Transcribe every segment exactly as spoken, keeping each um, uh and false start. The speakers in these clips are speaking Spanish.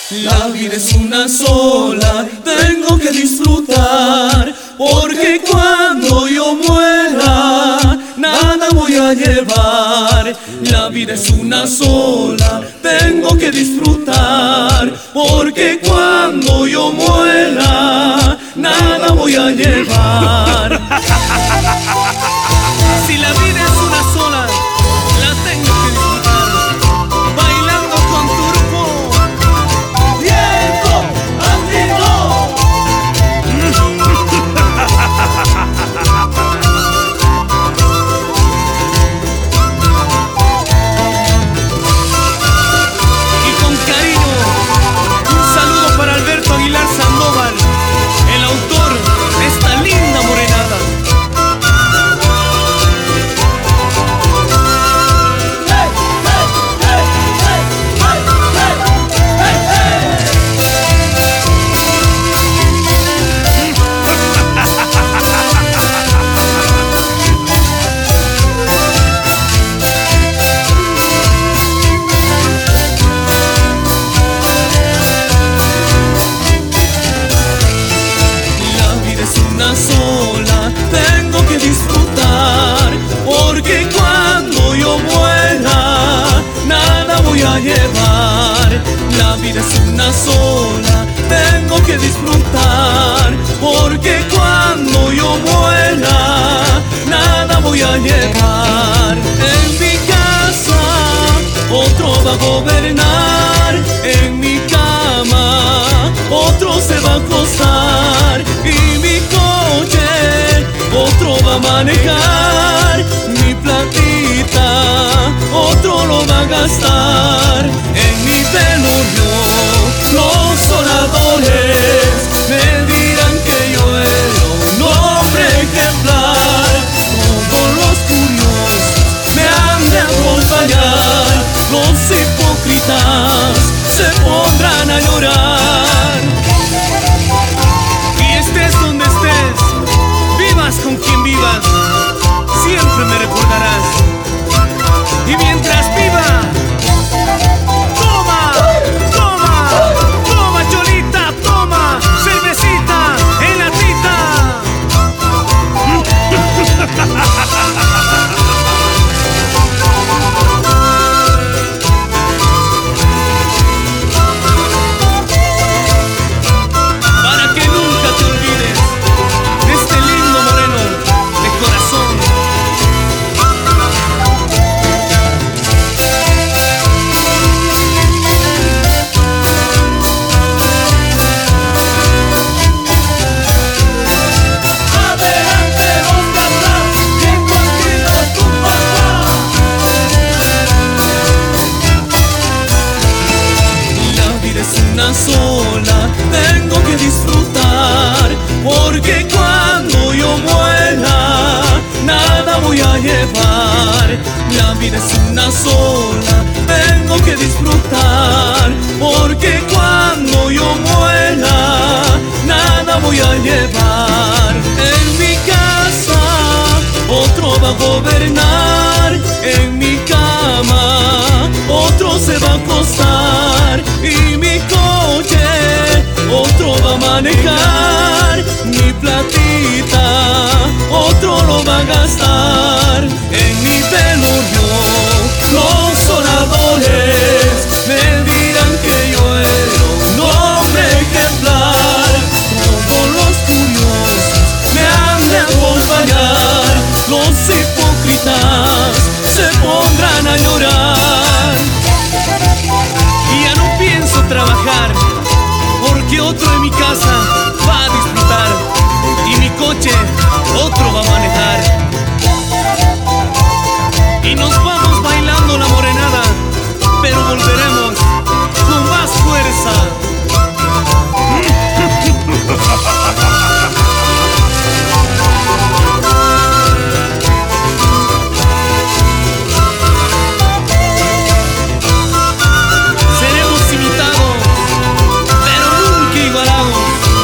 La vida es una sola, tengo que disfrutar, porque cuando yo muera, nada voy a llevar. La vida es una sola, tengo que disfrutar, porque cuando yo muera, nada voy a llevar. Si la vida es una sola, la tengo que disfrutar, bailando con Turco. ¡Tiempo, Andino! Y con cariño, un saludo para Alberto Aguilar Sandoval, el autor de esta linda morenada. Sola, tengo que disfrutar, porque cuando yo muera, nada voy a llevar. La vida es una sola, tengo que disfrutar, porque cuando yo muera, nada voy a llevar. En mi casa, otro va a gobernar, en mi cama, otro se va a acostar, y mi coche, otro va a manejar, mi platita, otro lo va a gastar. En mi velorio, los sonadores me dirán que yo era un hombre ejemplar. Todos los curiosos me han de acompañar, los hipócritas se pondrán a llorar. Y estés donde estés, vivas con quien vivas, siempre me recordarás. Y mientras viva, toma, toma, toma cholita, toma cervecita en latita. Para que nunca te olvides de este lindo moreno de corazón. Adelante, hombre, atrás, bien contigo tu papá. La vida es una sola, tengo que disfrutar, porque cuando yo muera, nada voy a llevar. La vida es una sola, tengo que disfrutar, porque cuando yo muera, nada voy a llevar. En mi casa, otro va a gobernar, en mi cama, otro se va a acostar, y mi coche, otro va a manejar, mi platita, otro lo va a gastar. En mi velorio, los sonadores me dirán que yo era un hombre ejemplar. Todos los curiosos me han de acompañar, los hipócritas se pondrán a llorar. Y ya no pienso trabajar, porque otro en mi casa va a disfrutar, y mi coche otro va a manejar. Y nos vamos bailando la morenada, pero volveremos con más fuerza. Seremos imitados, pero nunca igualados.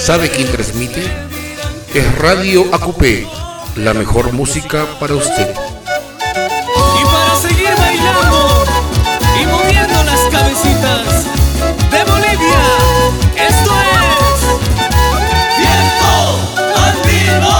¿Sabe quién transmite? Es Radio Acupé, la mejor música para usted. Y para seguir bailando y moviendo las cabecitas de Bolivia, esto es Viento Andino.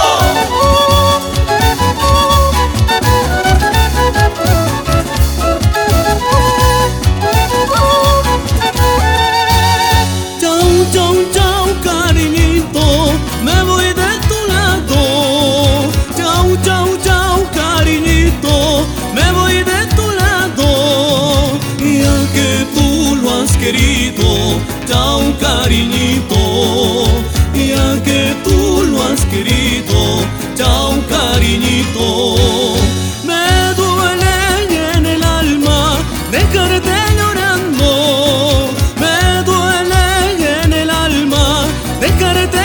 Me voy de tu lado, chau, chau, chau, cariñito, me voy de tu lado, ya que tú lo has querido, chau, cariñito, ya que tú lo has querido, chau, cariñito. Me duele en el alma dejarte llorando, me duele en el alma dejarte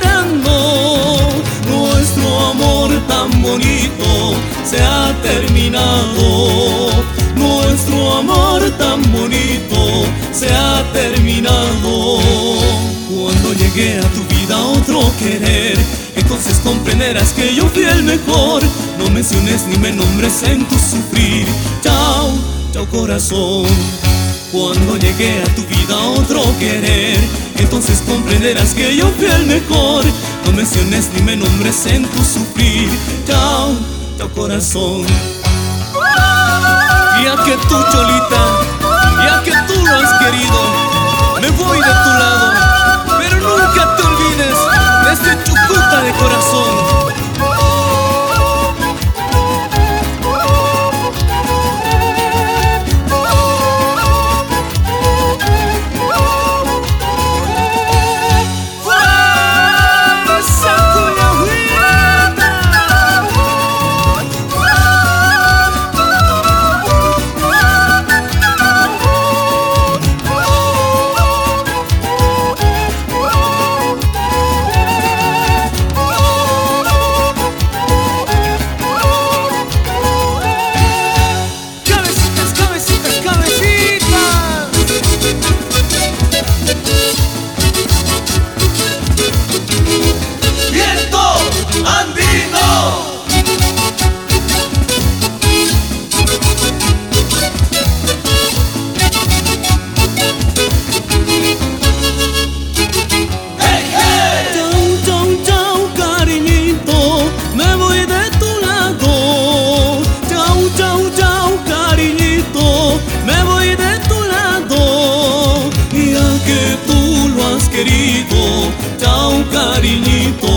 tan bonito se ha terminado, nuestro amor tan bonito se ha terminado. Cuando llegué a tu vida otro querer, entonces comprenderás que yo fui el mejor. No menciones ni me nombres en tu sufrir, chao, chao corazón. Cuando llegué a tu vida otro querer, entonces comprenderás que yo fui el mejor. No menciones ni me nombres en tu sufrir, chao, chao corazón. Ya que tú, Cholita, ya que tú lo has querido, me voy de tu lado, pero nunca te olvides de este Chucuta de corazón. Querido, chao cariñito,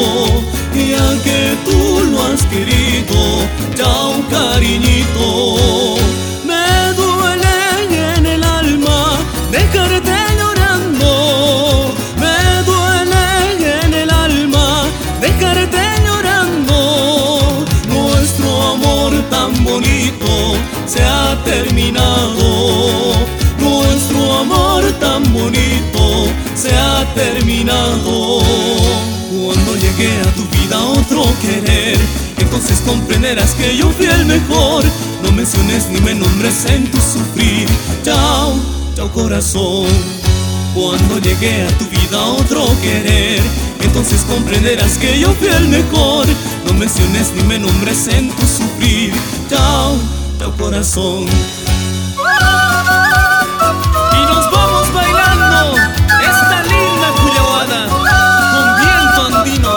ya que tú lo has querido, chao cariñito. Me duele en el alma dejarte llorando, me duele en el alma dejarte llorando. Nuestro amor tan bonito se ha terminado, nuestro amor tan bonito se ha terminado. Cuando llegué a tu vida otro querer, entonces comprenderás que yo fui el mejor. No menciones ni me nombres en tu sufrir, chao, chao corazón. Cuando llegué a tu vida otro querer, entonces comprenderás que yo fui el mejor. No menciones ni me nombres en tu sufrir, chao, chao corazón. Y nos vamos bailando esta linda cuyahuada con viento andino.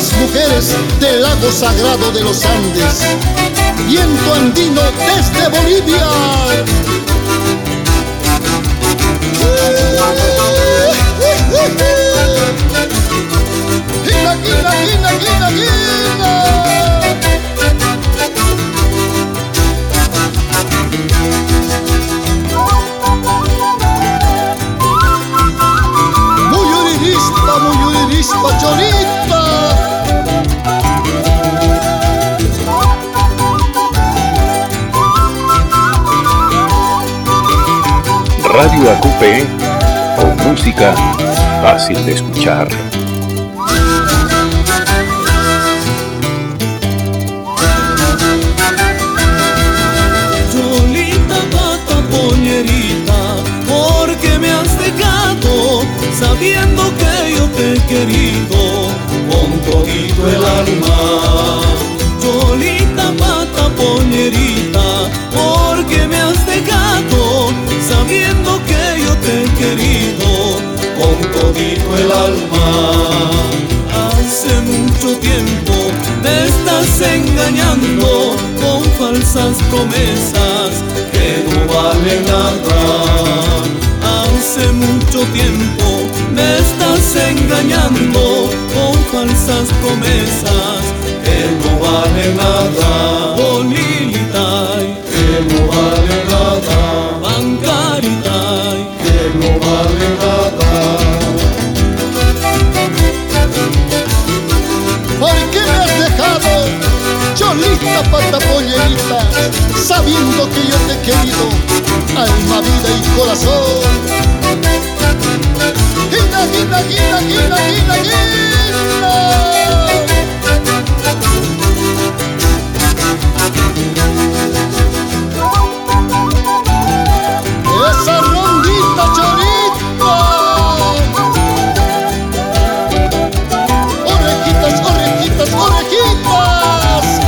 las mujeres del lago sagrado de los Andes. Viento andino desde Bolivia. Gina, Gina, Gina, Gina, Gina. Muy uririspa, muy uririspa, Cholita. Radio Acupe, con música fácil de escuchar. Cholita, pata, pollerita, porque me has dejado, sabiendo que yo te he querido con todito el alma. Cholita, pata, pollerita, porque me has dejado, sabiendo que yo te he querido con todito el alma. Hace mucho tiempo me estás engañando con falsas promesas que no valen nada. Hace mucho tiempo me estás engañando con falsas promesas que no valen nada. Bolilita, que no vale nada. Bancarita, que no vale nada. ¿Por qué me has dejado, Cholita, pata, pollerita, sabiendo que yo te he querido, alma, vida y corazón? Gina, Gina, Gina, Gina, Gina, Gina. Esa rondita, Cholita. Orejitas, orejitas, orejitas.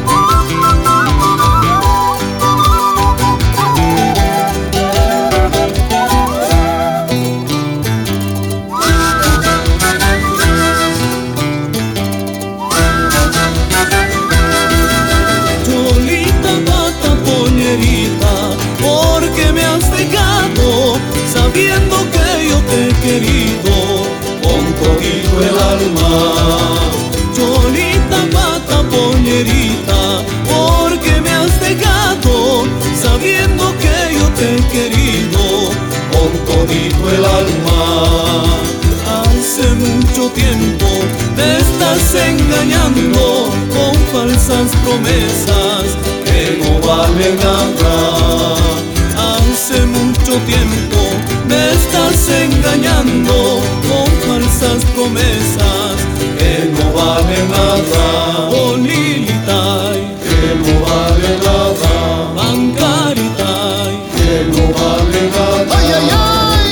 Cholita, pata, pollerita, porque me has dejado, sabiendo que yo te he querido con todito el alma. Cholita, pata, pollerita, porque me has dejado, sabiendo que yo te he querido con todito el alma. Hace mucho tiempo me estás engañando con falsas promesas que no valen nada. Hace mucho tiempo me estás engañando con falsas promesas que no valen nada. Bolilita, que no vale nada. Bancarita, que no vale nada. ¡Ay, ay, ay!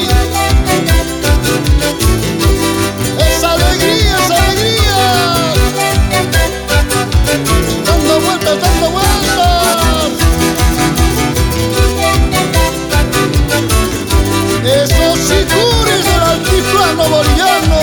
¡Esa alegría, esa alegría! ¡Dando vueltas, dando vueltas! ¡Esos sicures del altiplano boliviano!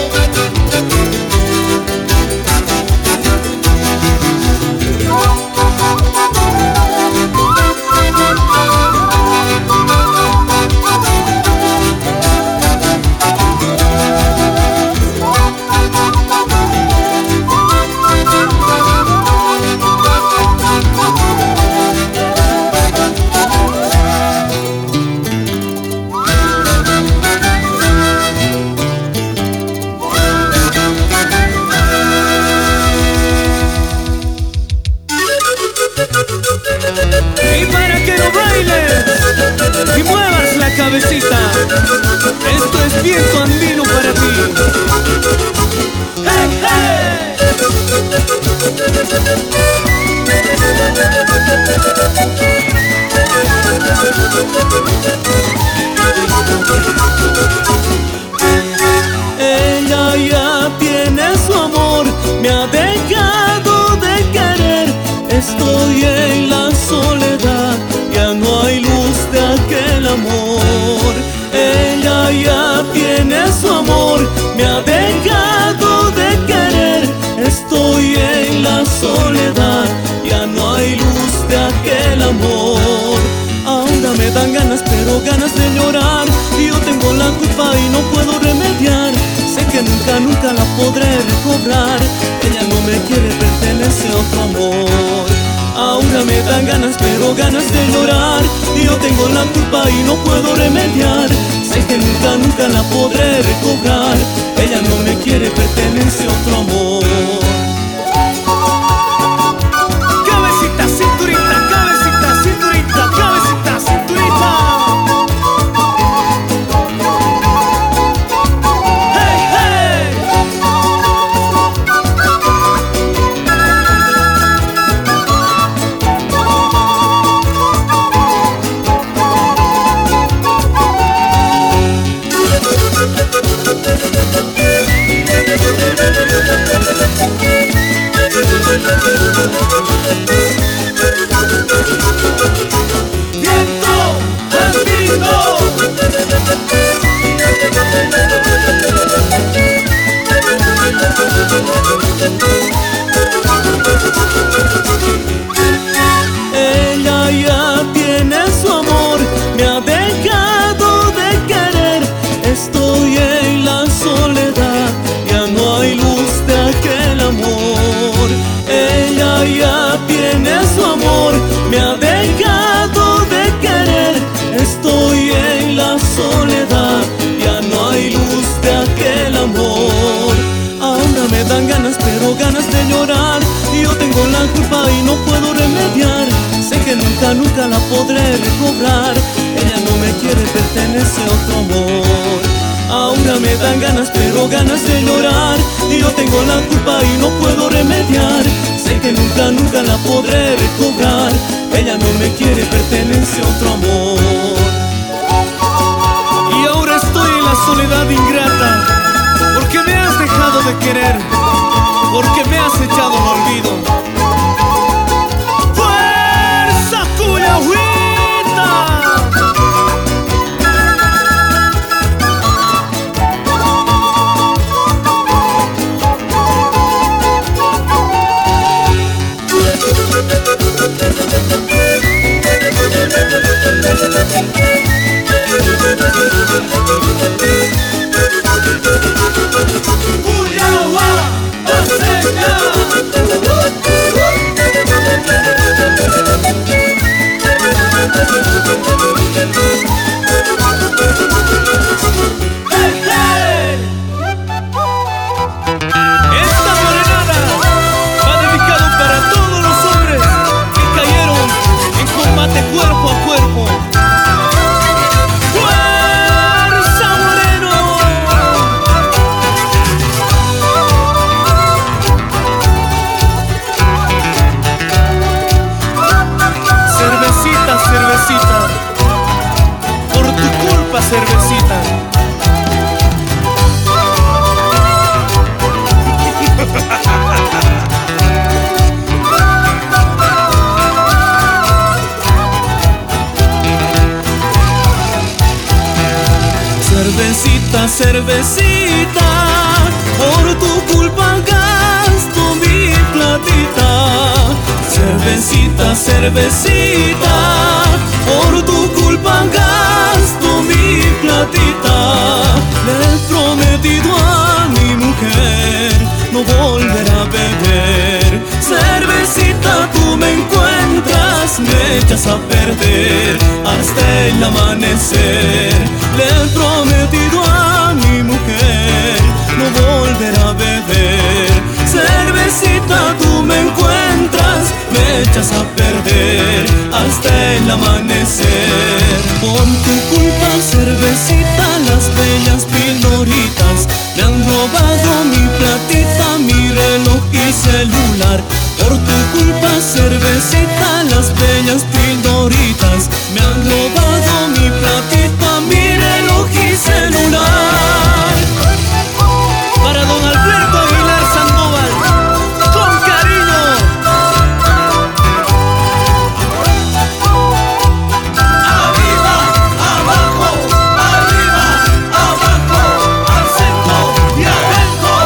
Y para que lo bailes y muevas la cabecita, esto es viento andino para ti. ¡Hey, hey! Ella ya tiene su amor, me ha dejado de querer. Estoy en la soledad, ya no hay luz de aquel amor. Ella ya tiene su amor, me ha dejado de querer. de aquel amor. Ahora me dan ganas, pero ganas de llorar. Y yo tengo la culpa y no puedo remediar. Sé que nunca, nunca la podré recobrar. Ella no me quiere, pertenece a otro amor. Ahora me dan ganas, pero ganas de llorar. Y yo tengo la culpa y no puedo remediar. Sé que nunca, nunca la podré recobrar. Ella no me quiere, pertenece a otro amor. Cabecita, cinturita, cabecita, cinturita, cabecita, cinturita. Hey, hey. Viento andino. Ella ya tiene su amor, me ha dejado de querer. Estoy en la soledad, ya no hay luz de aquel amor. Ella ya tiene su amor, me ha dejado de querer. Estoy en la soledad, ya no hay luz de aquel amor. Ahora me dan ganas, pero ganas de llorar. Y yo tengo la culpa y no puedo remediar. Sé que nunca, nunca la podré recobrar. Ella no me quiere, pertenece a otro amor. Ahora me dan ganas, pero ganas de llorar. Y yo tengo la culpa y no puedo remediar. Sé que nunca, nunca la podré recobrar. Ella no me quiere, pertenece a otro amor. Y ahora estoy en la soledad ingrata, porque me has dejado de querer, porque me has echado al olvido. ¡Fuerza, Cuyahuita! Cuyahua, Aseca. Hey, hey. Esta morenada va dedicado para todos los hombres que cayeron en combate cuerpo a cuerpo. ¡Fuerza, Moreno! Cervecita, cervecita, por tu culpa, cervecita. Cervecita, cervecita, por tu culpa gasto mi platita. Cervecita, cervecita, por tu culpa gasto mi platita. Le he prometido a mi mujer no volver a beber. Cervecita, tú me encuentras, me echas a perder hasta el amanecer. Le he prometido a mi mujer no volver a beber. Cervecita, tú me encuentras, me echas a perder hasta el amanecer. Por tu culpa, cervecita, las bellas pildoritas me han robado mi platita, mi reloj y celular. Por tu culpa, cervecita, las bellas pildoritas me han robado mi platita, mi reloj y celular. Para don Alberto Aguilar Sandoval, con cariño. Arriba, abajo, arriba, abajo, al centro y adentro.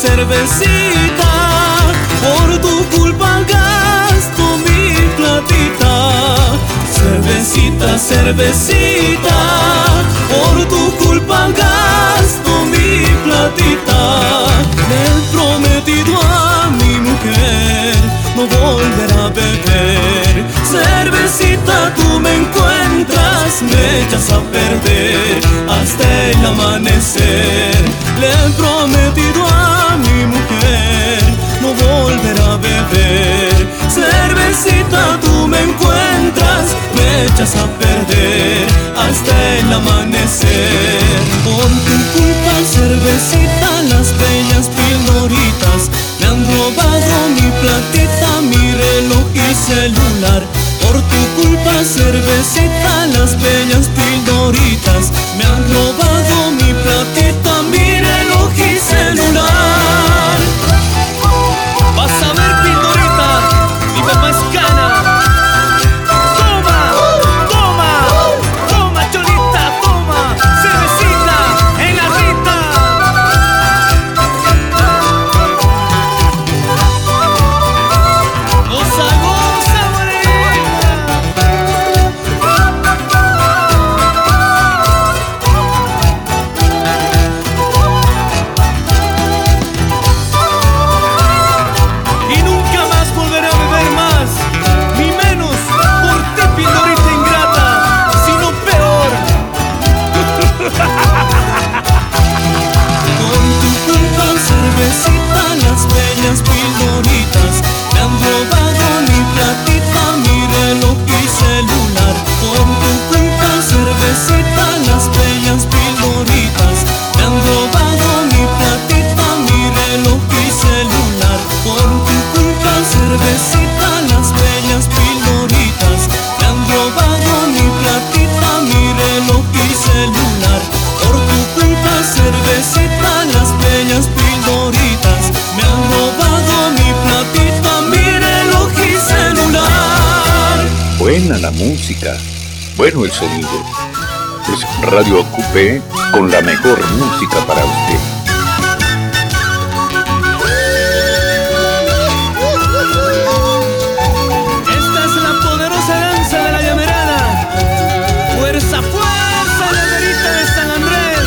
cervecita, por tu culpa gasto mi platita. Cervecita, cervecita, por tu culpa gasto mi platita. Le he prometido a mi mujer no volver a beber. Cervecita, tú me encuentras, me echas a perder hasta el amanecer. Le he prometido a mi mujer no volver a beber. Cervecita, tú me encuentras, me echas a perder hasta el amanecer. Por tu culpa, cervecita, las bellas pildoritas me han robado mi platita, mi reloj y celular. Por tu culpa, cervecita, las bellas pildoritas me han robado mi platita, mi reloj y celular. Vas a ver, pildorita, mi papá es cana. Toma, toma, toma, cholita, toma, cervecita en la rita. Goza, goza, y nunca más volveré a beber más, ni menos por ti, pildorita ingrata, sino peor. Con tu culpa, cervecita, las bellas pildoritas me han robado mi platita, mi reloj y celular. Por tu culpa, cervecita, las bellas pildoritas me han robado mi platita, mi reloj y celular. Por tu culpa, cervecita, las bellas pildoritas me han robado mi platita, mi reloj y celular. Por tu culpa, cervecita, las bellas pildoritas me han robado mi platita, mi reloj y celular. Buena la música, bueno el sonido. Es Radio Acupé con la mejor música para usted. Esta es la poderosa danza de la llamerada. Fuerza, fuerza, llamerita de San Andrés.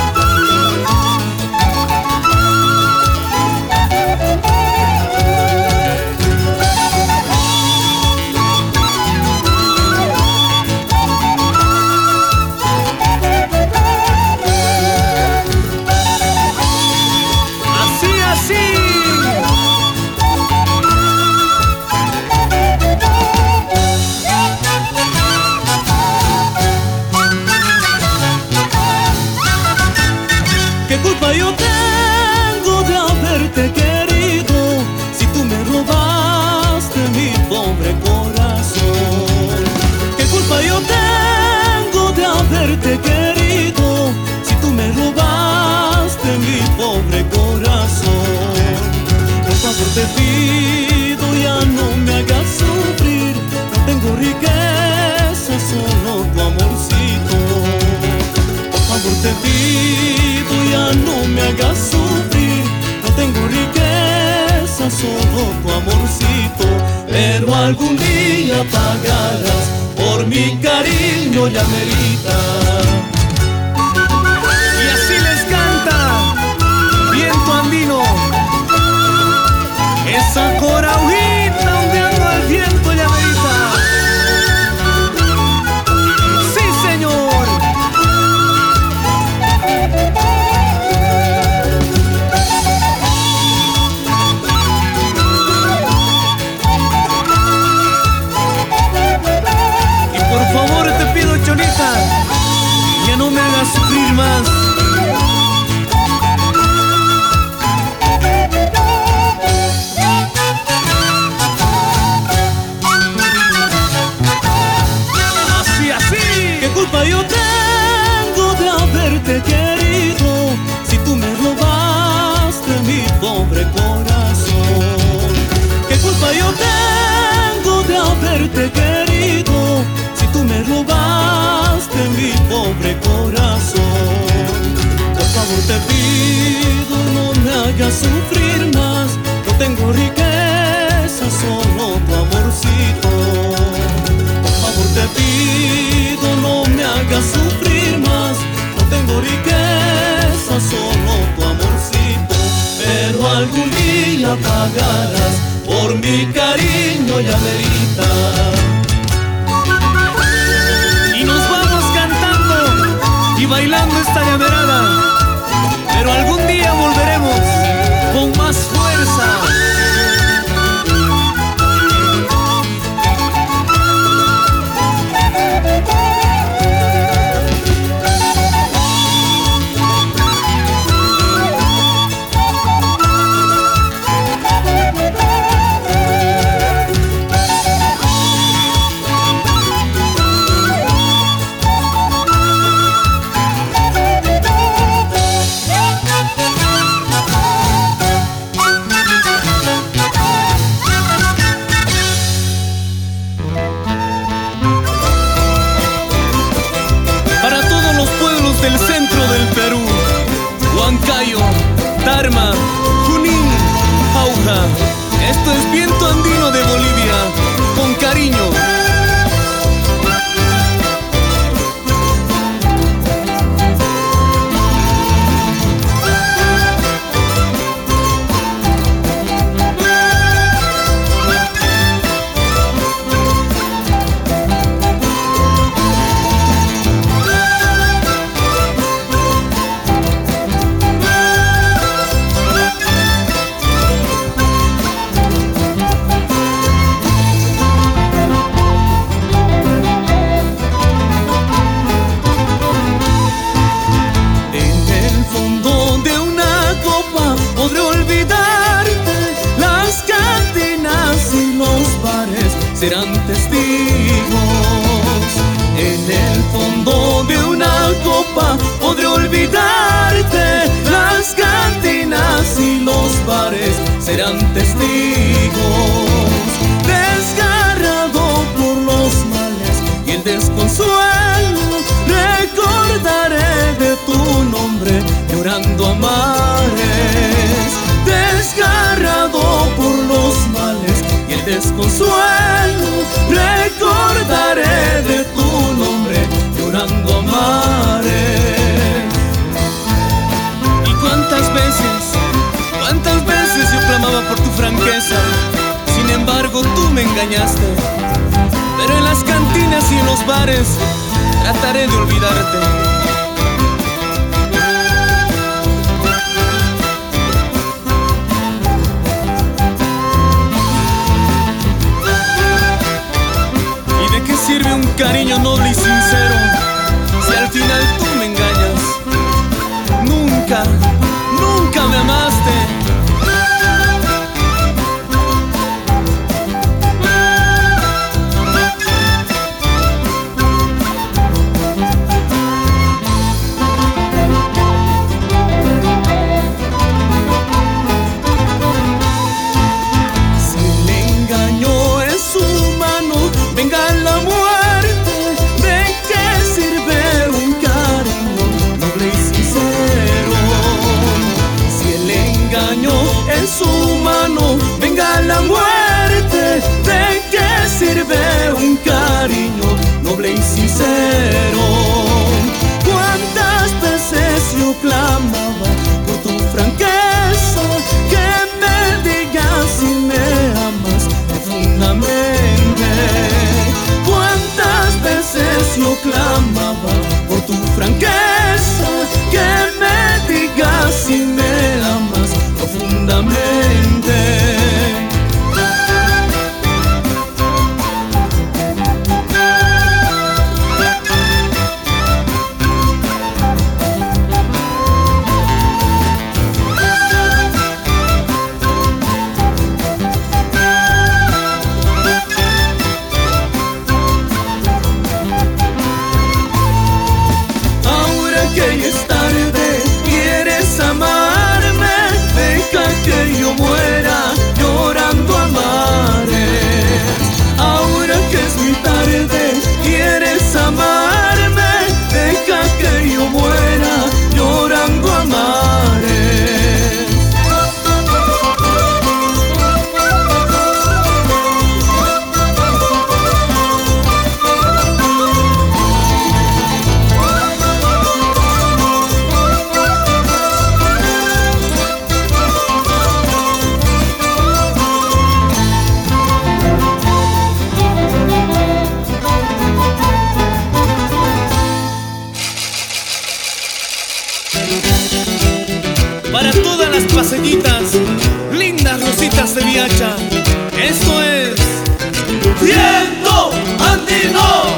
Así, así. ¿Qué culpa yo tengo de haberte querido si tú me robaste mi pobre corazón? ¿Qué culpa yo tengo de haberte querido si tú me robaste mi pobre corazón? Por favor te pido, ya no me hagas sufrir, no tengo riqueza, solo tu amorcito. Por favor te pido, ya no me hagas sufrir, no tengo riqueza, solo tu amorcito. Pero algún día pagarás por mi cariño, llamerita. Y así les canta Viento Andino, esa corajita ondeando al viento, llamerita. Sí, señor. Y por favor te pido, cholita, ya no me hagas sufrir más. Así, así. ¿Qué culpa yo tengo de haberte querido si tú me robaste mi pobre corazón? ¿Qué culpa yo tengo de haberte querido si tú me robaste mi pobre corazón? Por favor te pido, no me hagas hagas sufrir más. No tengo riqueza, solo tu amorcito. Por favor te pido, no me hagas sufrir más. No tengo riqueza, solo tu amorcito. Pero algún día pagarás por mi cariño y Adelita. Y nos vamos cantando y bailando esta llamerada. Pero algún día volveremos con más fuerza. Del centro del Perú, Huancayo, Tarma, Junín, Jauja. Esto es viento andino de Bolivia, con cariño. Serán testigos. En el fondo de una copa podré olvidarte. Las cantinas y los bares serán testigos. Desgarrado por los males y el desconsuelo, recordaré de tu nombre llorando a mares. Desgarrado por los males y el desconsuelo, recordaré de tu nombre llorando a mares. Y cuántas veces, cuántas veces yo clamaba por tu franqueza. Sin embargo tú me engañaste. Pero en las cantinas y en los bares trataré de olvidarte. Sirve un cariño noble y sincero si al final tú me engañas. Nunca, nunca me amaste. Si le engañó en su mano, venga la muerte. En su mano venga la muerte. ¿De qué sirve un cariño noble y sincero? Cuántas veces yo clamaba por tu franqueza, que me digas si me amas profundamente. Cuántas veces yo clamaba por tu franqueza, que me digas si me amas profundamente. de Viacha. Esto es Viento Andino.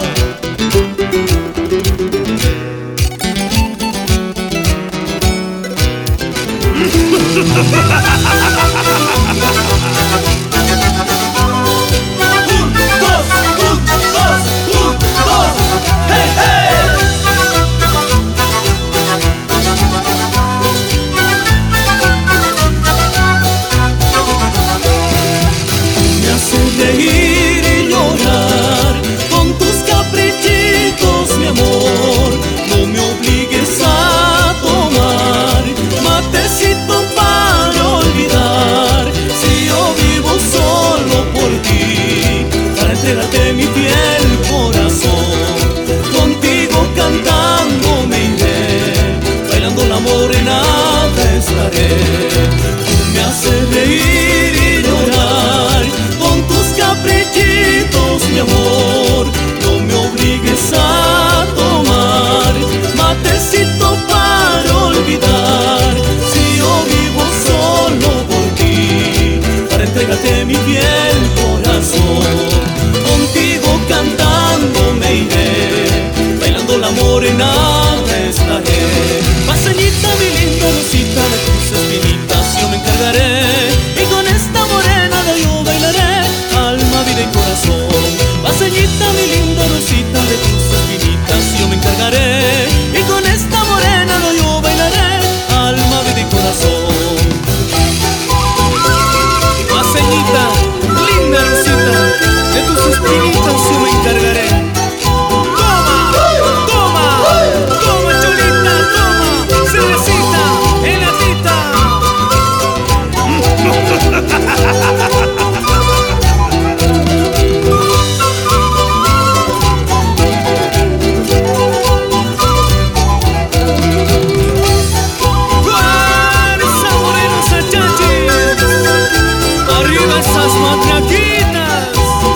Reír y llorar con tus caprichitos, mi amor. No me obligues a tomar matecito para olvidar. Si yo vivo solo por ti, para entregarte mi piel, corazón. Contigo cantando me iré, bailando la morenada estaré. Tú me haces reír y llorar con tus caprichitos, mi amor. No me obligues a tomar matecito para olvidar. Si yo vivo solo por ti, para entregarte mi piel, corazón. Contigo cantando me iré, bailando la morenada estaré. Paseñita, mi linda rosita, de tus espinitas yo me encargaré, y con esta morena de yo bailaré, alma, vida y corazón. Paseñita, mi linda rosita, de tus espinitas yo me encargaré, y con esta morena de yo bailaré, alma, vida y corazón. Paseñita, linda rosita, de tus espinitas yo me encargaré. Toma, toma, toma chulita, toma, cervecita, heladita. Arriba esas matraquitas.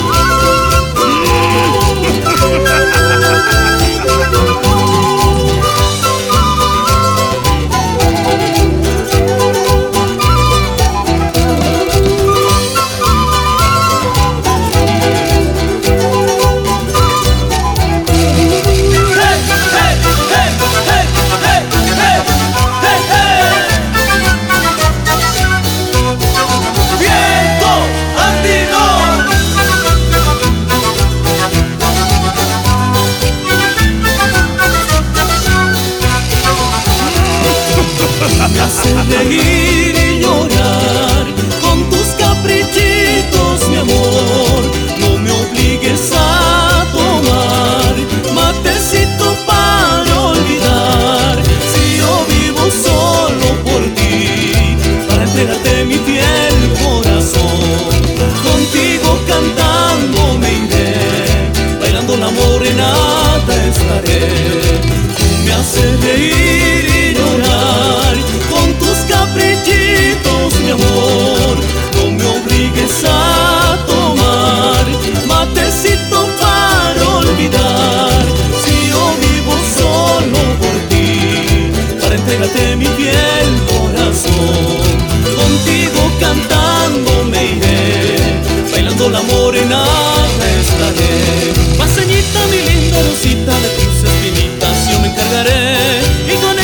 Me hace reír y llorar con tus caprichitos, mi amor. No me obligues a tomar matecito para olvidar. Si yo vivo solo por ti, para entregarte mi piel, corazón. Contigo cantando me iré, bailando la morenada estaré. Tú me haces reír y llorar con tus caprichitos, mi amor. No me obligues a tomar matecito para olvidar. Si yo vivo solo por ti, para entregarte mi piel, corazón. Contigo cantando me iré, bailando la morenada estaré. Paseñita, mi linda rosita, de tus espinitas yo me encargaré, y con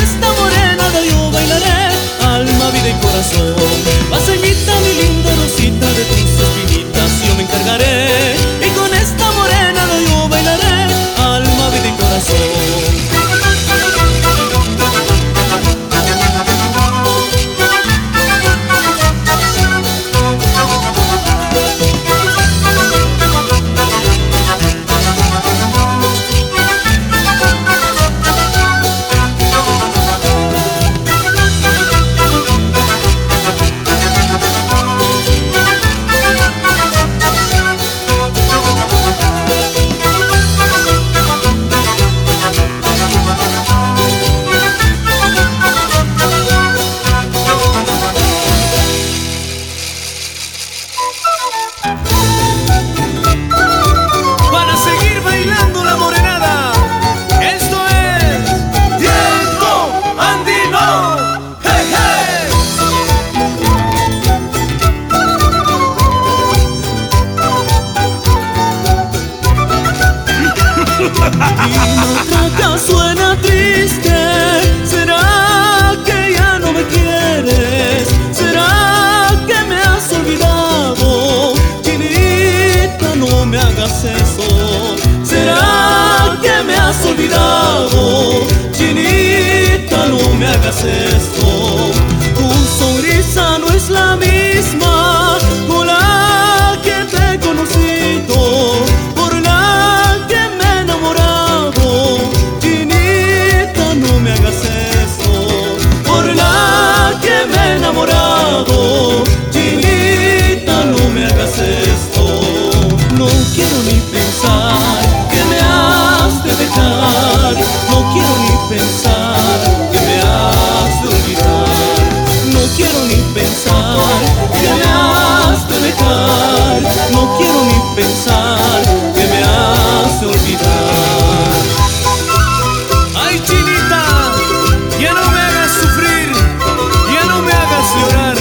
me hagas eso. ¿Será que me has olvidado? Chinita, no me hagas esto. Tu sonrisa no es la misma con la que te he conocido, por la que me he enamorado. Chinita, no me hagas eso, por la que me he enamorado. Chinita, no me hagas esto. No quiero ni pensar que me has de dejar. No quiero ni pensar que me has de olvidar. No quiero ni pensar que me has de dejar. No quiero ni pensar que me has de olvidar. Ay, Chinita, ya no me hagas sufrir, ya no me hagas llorar.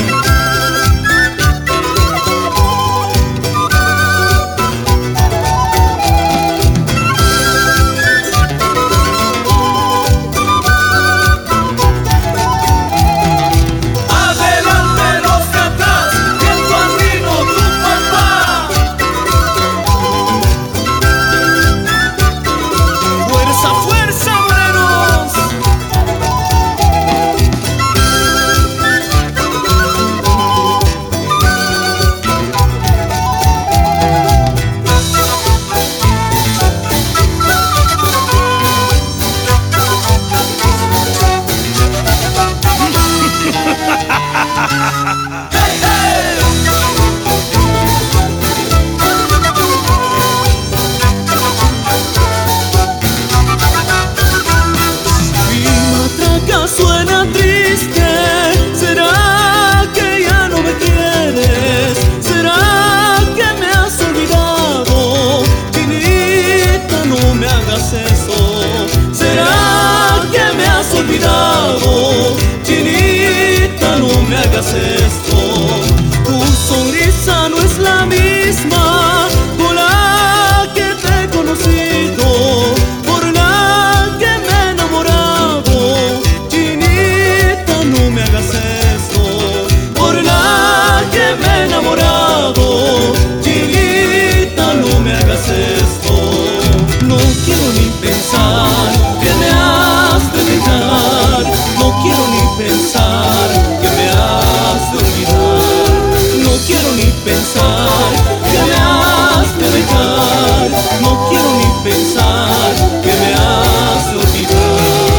Suena triste, ¿será que ya no me quieres? ¿Será que me has olvidado? Chinita, no me hagas eso. ¿Será que me has olvidado? Chinita, no me hagas esto. Tu sonrisa no es la misma con la que te he conocido, por la que me he enamorado. No me hagas eso, por la que me he enamorado. Chinita, no me hagas esto. No quiero ni pensar que me has de dejar. No quiero ni pensar que me has de olvidar. No quiero ni pensar que me has de dejar. No quiero ni pensar que me has de olvidar.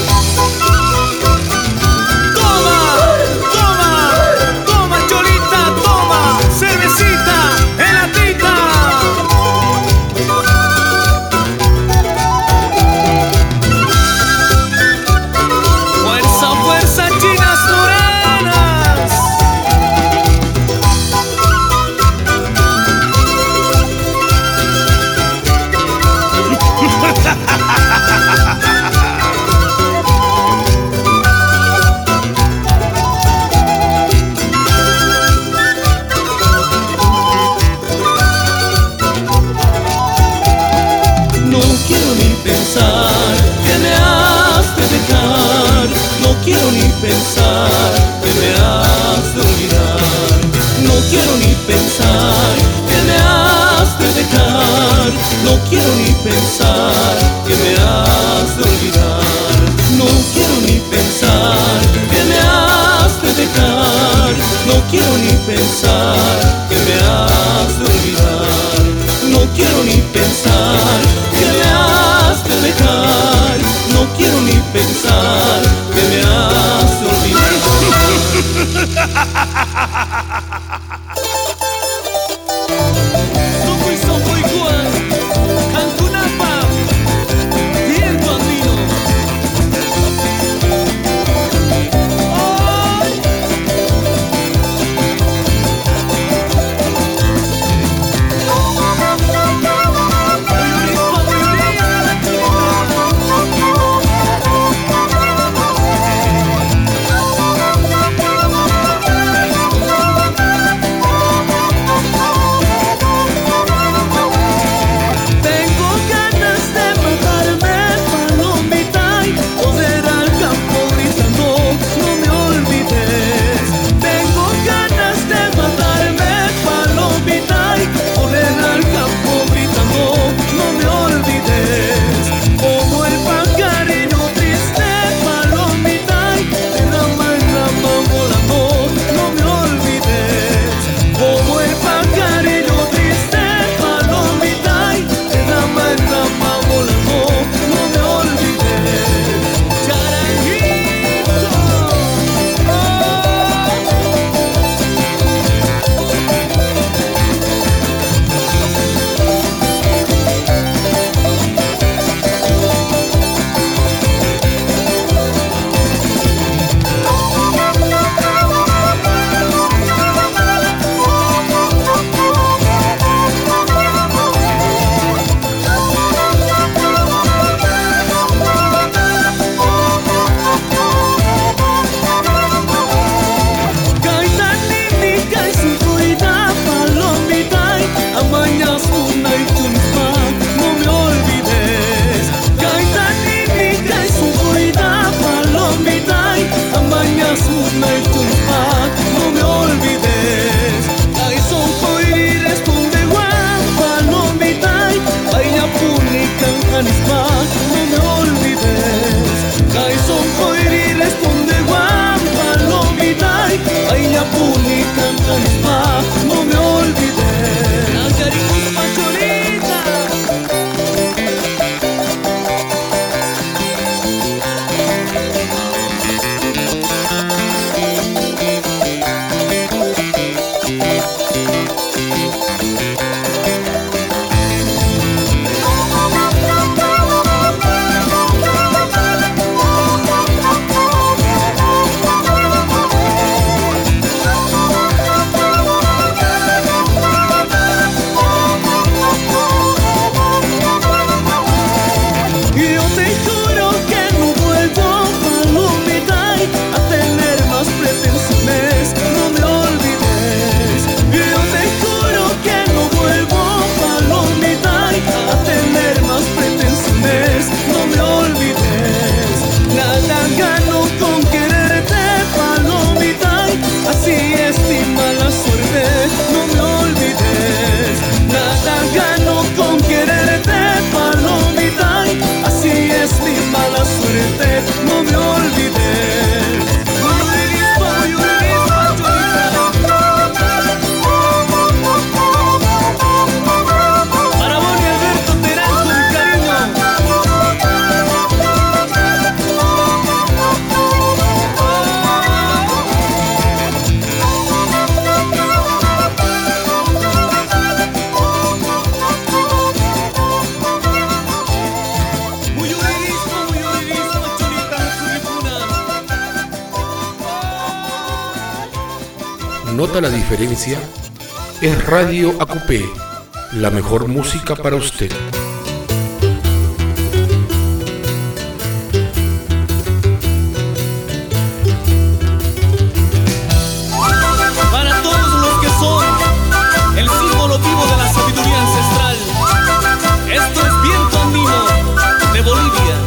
quiero ni pensar que me has de olvidar. No quiero ni pensar que me has de dejar. No quiero ni pensar que me has de olvidar. No quiero ni pensar que me has de dejar. No quiero ni pensar que me has de olvidar. No quiero ni pensar que me has de dejar. No quiero ni pensar que me has de olvidar. Soy soy igual, Cancunapa, viento andino. gran carisma, no me olvides. Las cariños Pacholita. No me olvides. Para Bonnie Alberto Terán con cariño. Muy oidismo, muy oidismo, Cholita, ¿Nota la diferencia? Es Radio Acupé, la mejor música para usted. para todos los que son el símbolo vivo de la sabiduría ancestral. Esto es viento andino de Bolivia.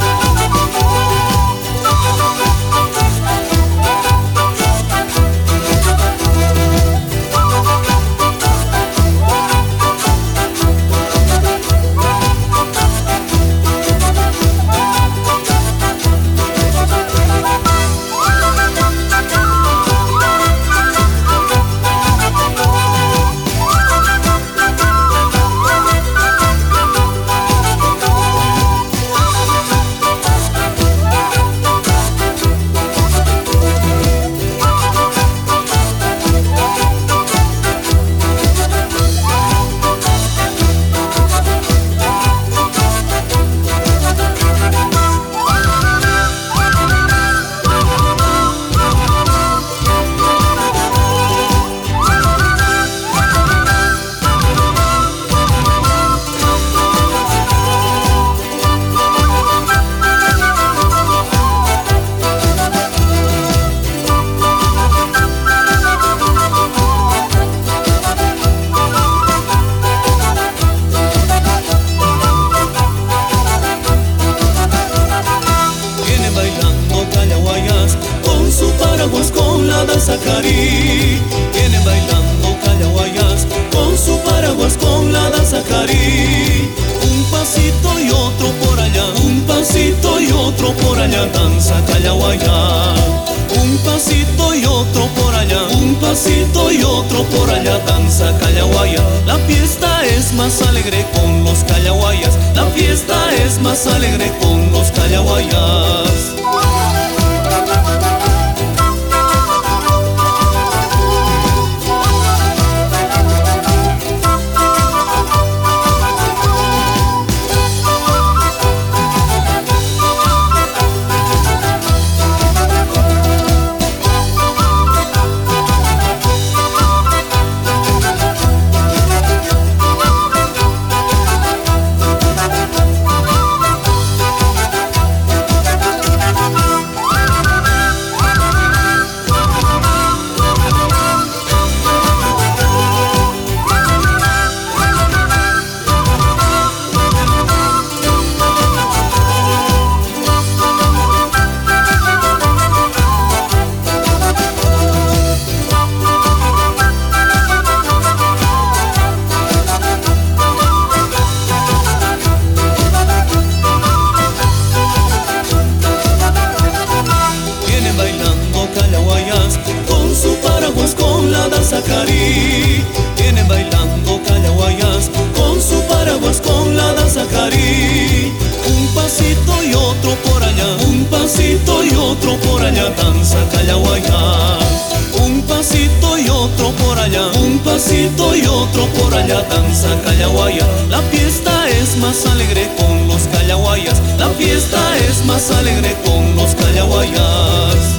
Cari, vienen bailando callahuayas con su paraguas con la danza cari. Un pasito y otro por allá, un pasito y otro por allá, danza callahuaya. Un pasito y otro por allá, un pasito y otro por allá, danza callahuaya. La fiesta es más alegre con los callahuayas, la fiesta es más alegre con los callahuayas. danza cari. Vienen bailando callahuayas con su paraguas con la danza cari. Un pasito y otro por allá, un pasito y otro por allá, danza callahuaya. Un pasito y otro por allá, un pasito y otro por allá, danza callahuaya. La fiesta es más alegre con los callahuayas, la fiesta es más alegre con los callahuayas.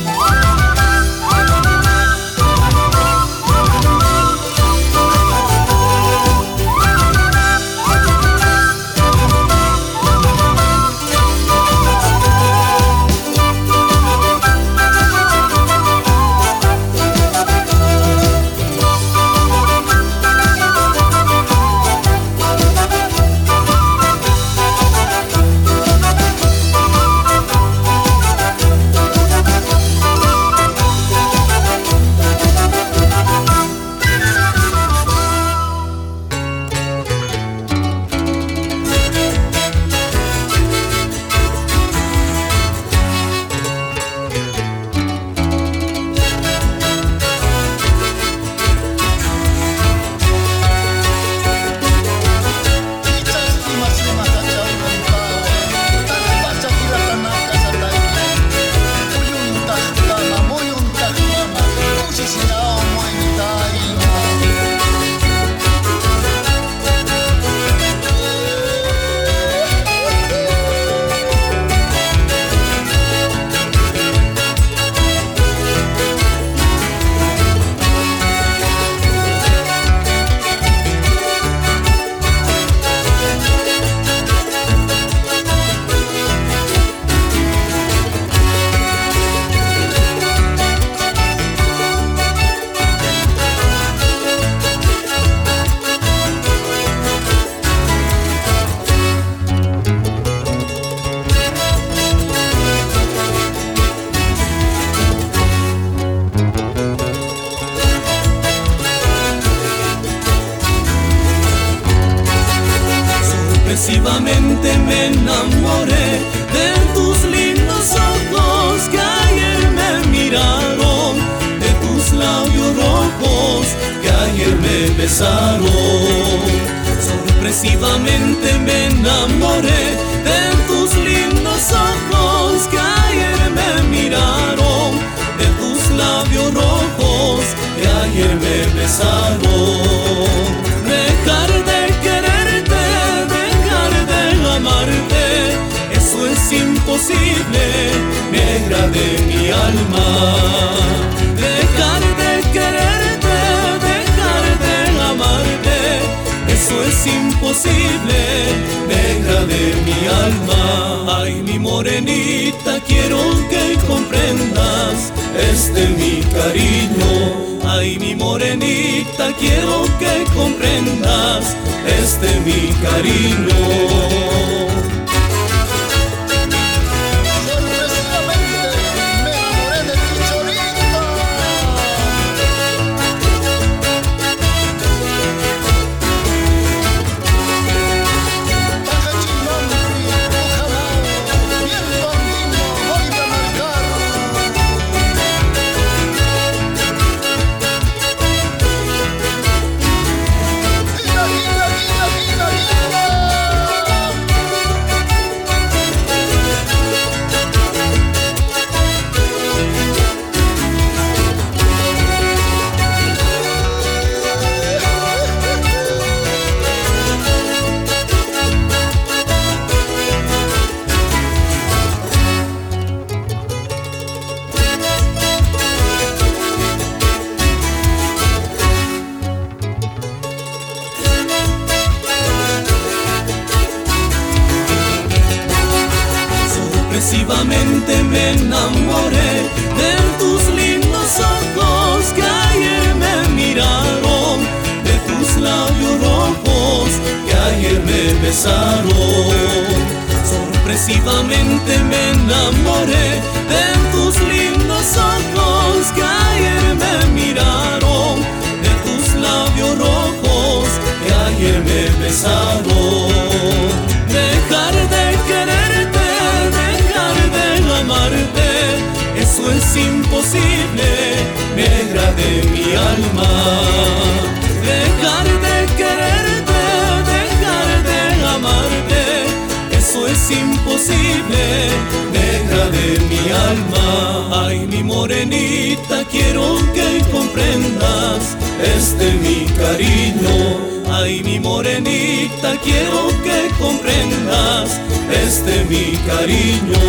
Sorpresivamente me enamoré de tus lindos ojos que ayer me miraron, de tus labios rojos que ayer me besaron. Sorpresivamente me enamoré de tus lindos ojos que ayer me miraron, de tus labios rojos que ayer me besaron. Dejar de quererte, amarte, eso es imposible, negra de mi alma. Dejar de quererte, dejar de amarte, eso es imposible, negra de mi alma. Ay, mi morenita, quiero que comprendas este mi cariño. Ay, mi morenita, quiero que comprendas este mi cariño. Sorpresivamente me enamoré de tus lindos ojos que ayer me miraron, de tus labios rojos que ayer me besaron. Sorpresivamente me enamoré de tus lindos ojos que ayer me miraron, de tus labios rojos que ayer me besaron. Dejar de quererte, dejar de amarte, eso es imposible, negra de mi alma. mi morenita, quiero que comprendas este mi cariño. Ay, mi morenita, quiero que comprendas este mi cariño.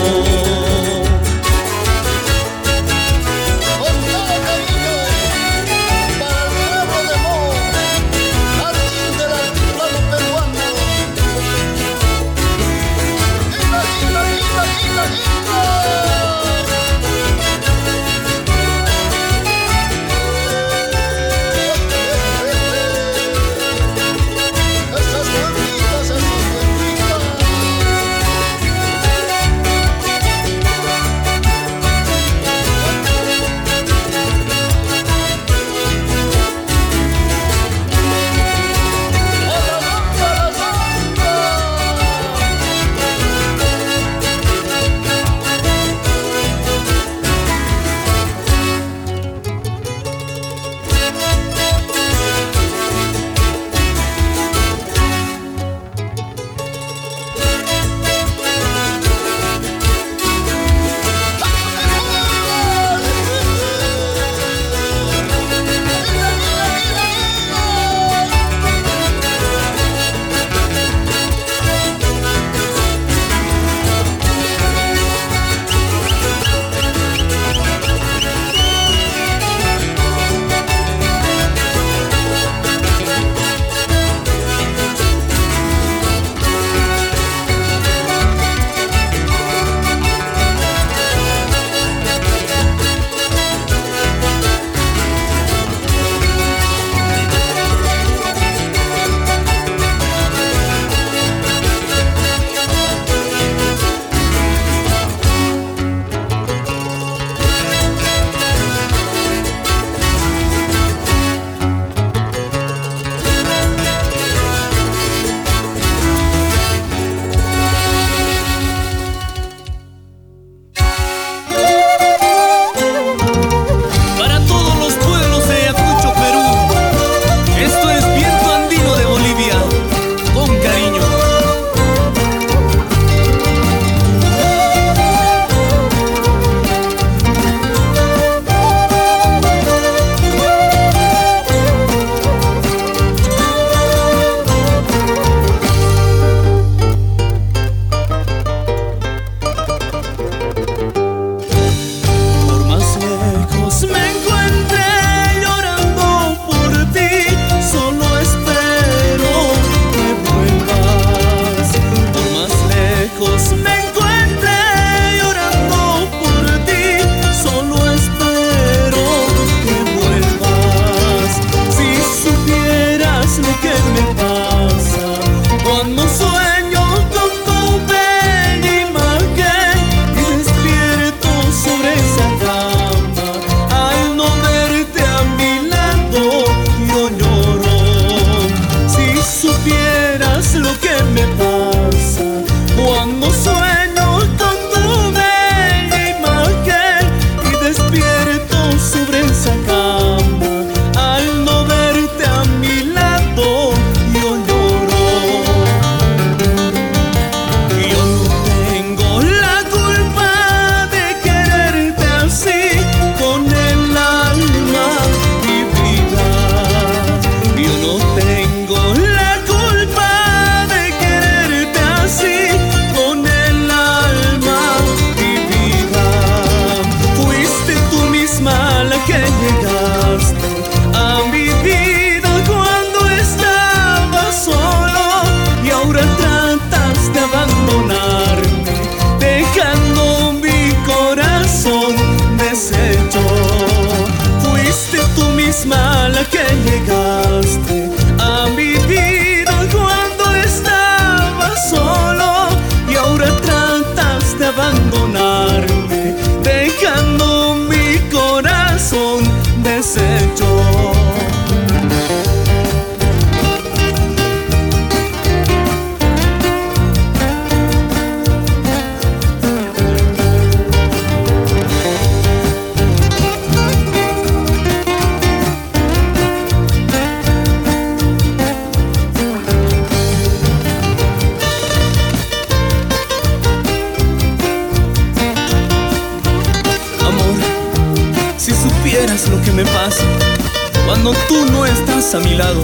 cuando tú no estás a mi lado.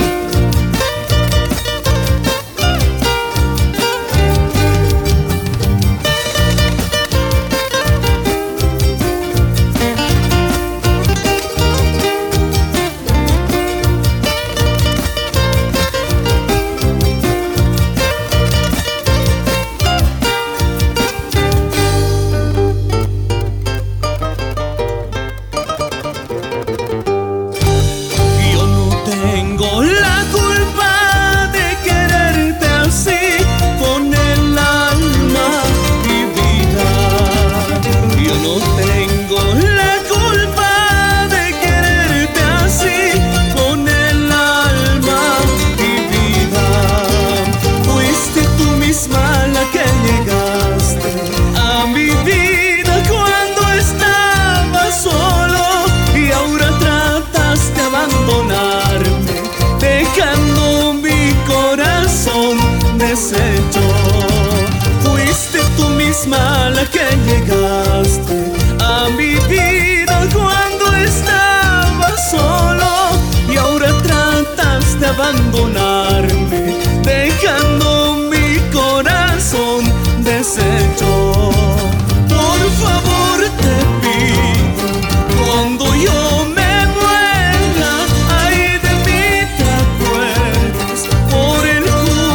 Fuiste tú misma la que llegaste a mi vida cuando estaba solo y ahora tratas de abandonarme, dejando mi corazón deshecho. Por favor te pido, cuando yo me muera, ay de mí te acuerdes por el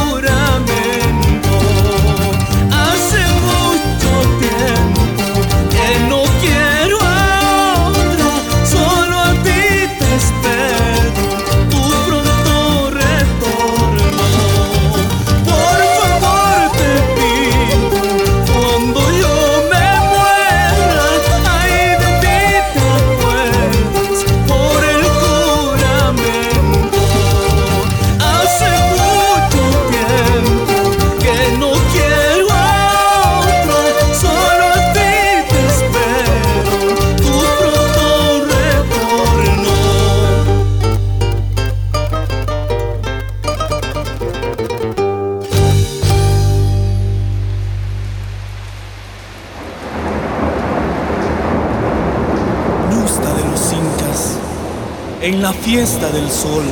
en la fiesta del sol.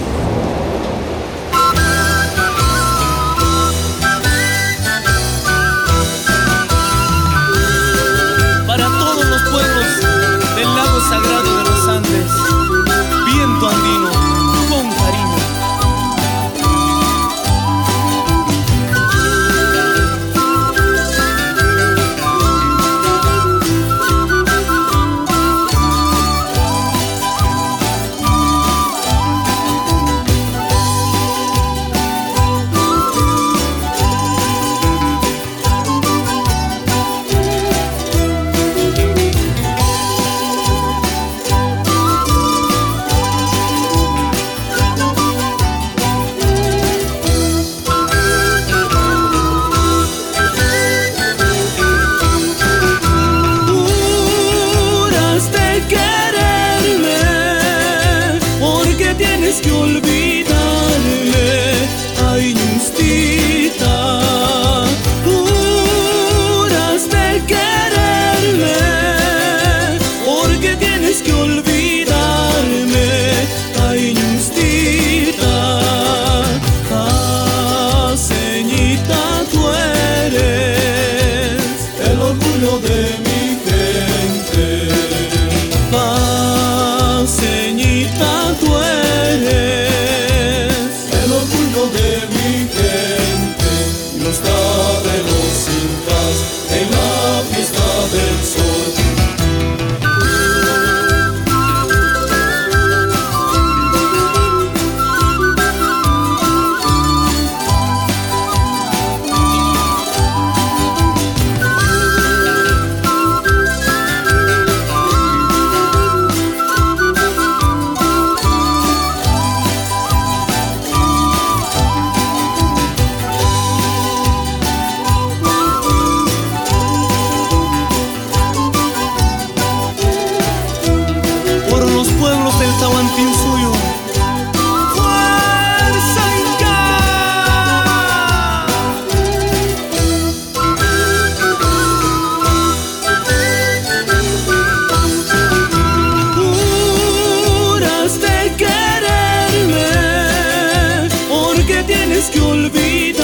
Para todos los pueblos del lago sagrado de los Andes, viento andino con cariño. tienes que olvidar.